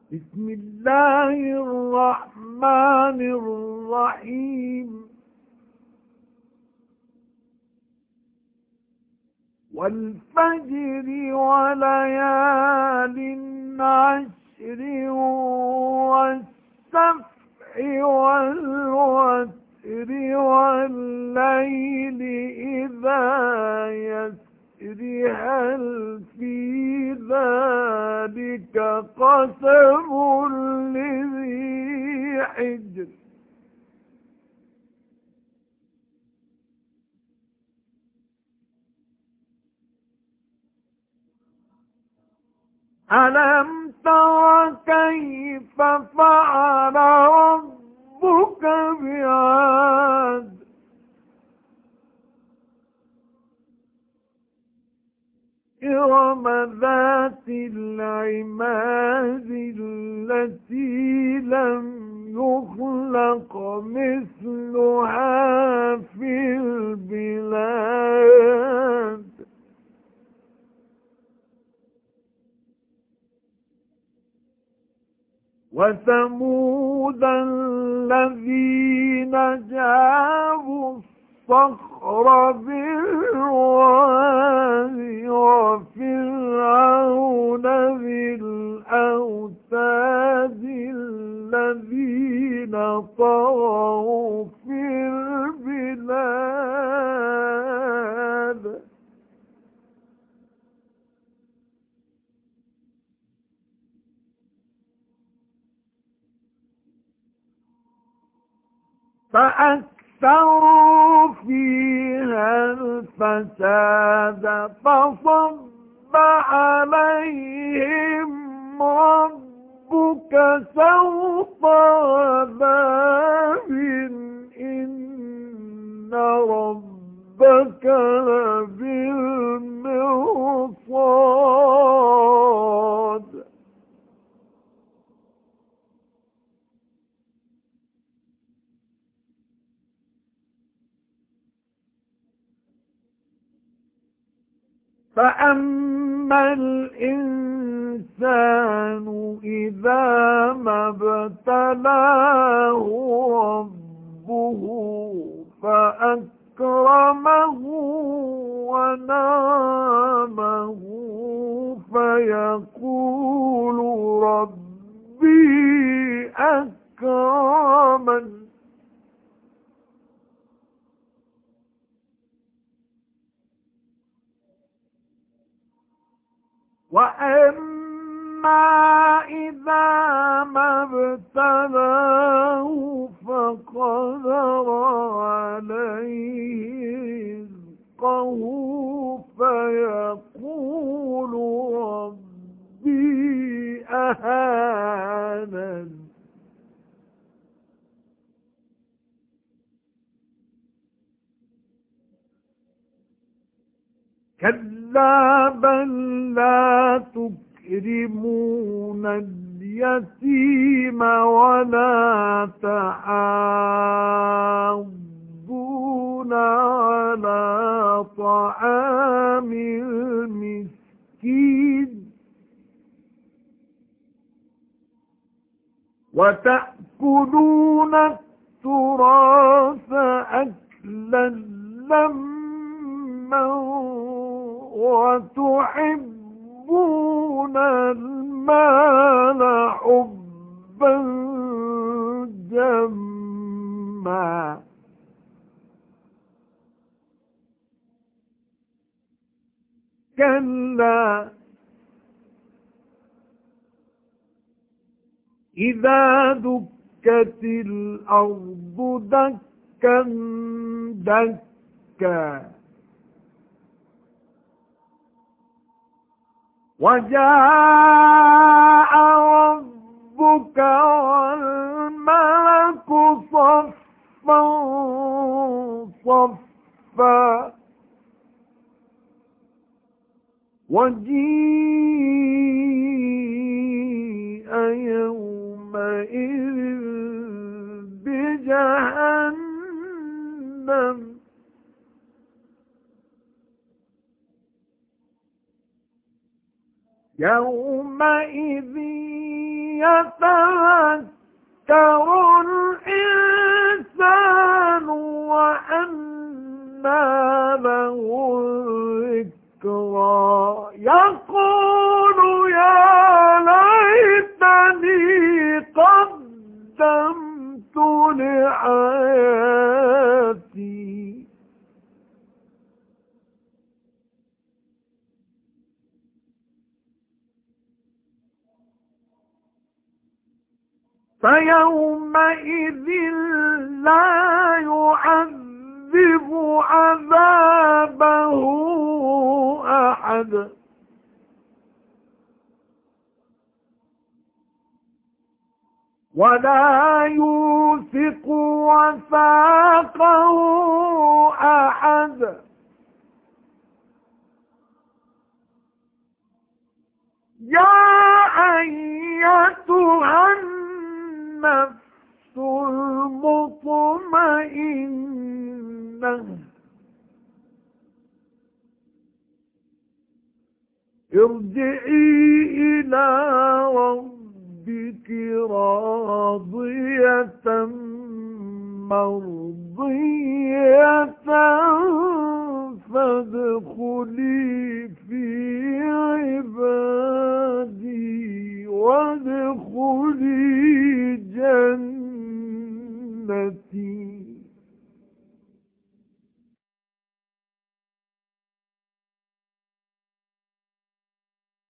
بسم الله الرحمن الرحيم. والفجر وليال عشر والسبح والوتر والليل إذا يسر هل في ذلك قسم لذي حجر. ألم تر كيف فعل ربك بعاد إرم ذات العماد التي لم يخلق مثلها في البلاد وثمود الذين جابوا الصخر بالوادي وفرعون ذي الأوتاد الذين طغوا في البلاد فأكثروا فيها الفساد فصب عليهم ربك سوط عذاب إن ربك لبالمرصاد فأما الإنسان إذا ما ابتلاه ربه فأكرمه ونعمه فيقول ربي أكرمن وأما إذا ما ابتلاه فقدر عليه رزقه فيقول ربي أهانن كلا بل لا تكرمون اليتيم ولا تحاضون على طعام المسكين وتأكلون التراث أكلا لما وتحبون المال حبا جما كلا إذا دكت الأرض دكا دكا وجاء ربك والملك صفا صفا وجيء يومئذ بجهنم يومئذ يتذكر الإنسان وأنى له الذكرى يقول يا ليتني قدمت لحياتي فيومئذ لا يعذب عذابه أحد ولا يوثق وثاقه أحد يا أيتها النفس المطمئنة ارجعي إلى ربك راضية مرضية